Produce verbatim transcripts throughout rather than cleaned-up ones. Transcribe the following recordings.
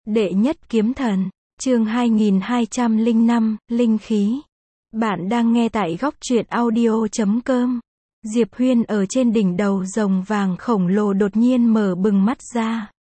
Đệ nhất kiếm thần, chương hai nghìn hai trăm lẻ năm, linh khí. Bạn đang nghe tại góc truyện audio chấm com. Diệp Huyên ở trên đỉnh đầu rồng vàng khổng lồ đột nhiên mở bừng mắt ra.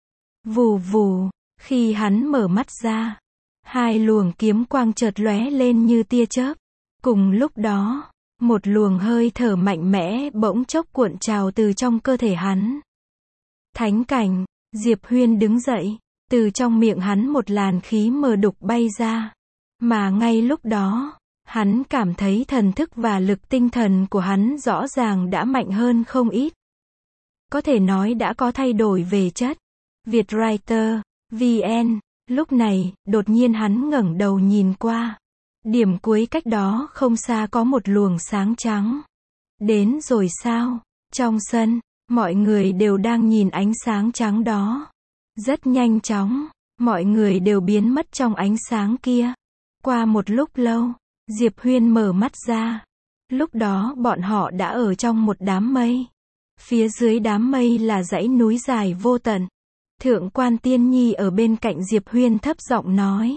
Vù vù, khi hắn mở mắt ra, hai luồng kiếm quang chợt lóe lên như tia chớp. Cùng lúc đó, một luồng hơi thở mạnh mẽ bỗng chốc cuộn trào từ trong cơ thể hắn. Thánh cảnh, Diệp Huyên đứng dậy, từ trong miệng hắn một làn khí mờ đục bay ra. Mà ngay lúc đó, hắn cảm thấy thần thức và lực tinh thần của hắn rõ ràng đã mạnh hơn không ít. Có thể nói đã có thay đổi về chất. Vietwriter, vê en, lúc này, đột nhiên hắn ngẩng đầu nhìn qua. Điểm cuối cách đó không xa có một luồng sáng trắng. Đến rồi sao? Trong sân, mọi người đều đang nhìn ánh sáng trắng đó. Rất nhanh chóng, mọi người đều biến mất trong ánh sáng kia. Qua một lúc lâu, Diệp Huyên mở mắt ra. Lúc đó bọn họ đã ở trong một đám mây. Phía dưới đám mây là dãy núi dài vô tận. Thượng quan Tiên Nhi ở bên cạnh Diệp Huyên thấp giọng nói.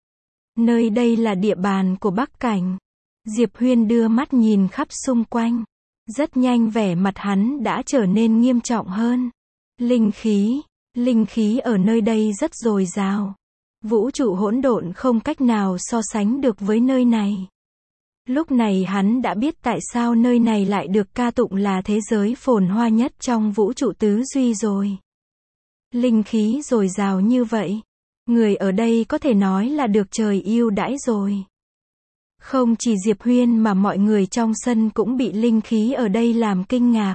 Nơi đây là địa bàn của Bắc Cảnh. Diệp Huyên đưa mắt nhìn khắp xung quanh. Rất nhanh vẻ mặt hắn đã trở nên nghiêm trọng hơn. Linh khí, linh khí ở nơi đây rất dồi dào. Vũ trụ hỗn độn không cách nào so sánh được với nơi này. Lúc này hắn đã biết tại sao nơi này lại được ca tụng là thế giới phồn hoa nhất trong vũ trụ tứ duy rồi. Linh khí dồi dào như vậy, người ở đây có thể nói là được trời ưu đãi rồi. Không chỉ Diệp Huyên mà mọi người trong sân cũng bị linh khí ở đây làm kinh ngạc.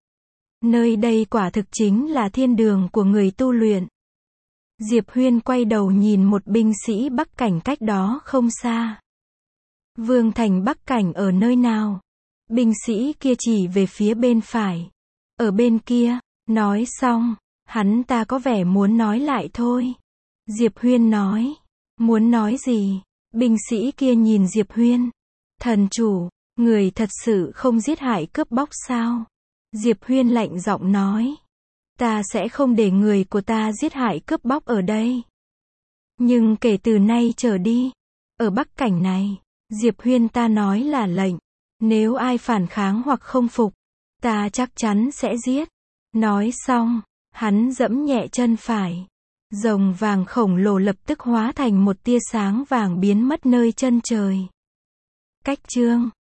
Nơi đây quả thực chính là thiên đường của người tu luyện. Diệp Huyên quay đầu nhìn một binh sĩ Bắc Cảnh cách đó không xa. Vương thành Bắc Cảnh ở nơi nào? Binh sĩ kia chỉ về phía bên phải. Ở bên kia, nói xong, hắn ta có vẻ muốn nói lại thôi. Diệp Huyên nói, muốn nói gì? Binh sĩ kia nhìn Diệp Huyên. Thần chủ, người thật sự không giết hại cướp bóc sao? Diệp Huyên lạnh giọng nói. Ta sẽ không để người của ta giết hại cướp bóc ở đây. Nhưng kể từ nay trở đi, ở Bắc Cảnh này, Diệp Huyên ta nói là lệnh. Nếu ai phản kháng hoặc không phục, ta chắc chắn sẽ giết. Nói xong, hắn giẫm nhẹ chân phải. Rồng vàng khổng lồ lập tức hóa thành một tia sáng vàng biến mất nơi chân trời. Cách chương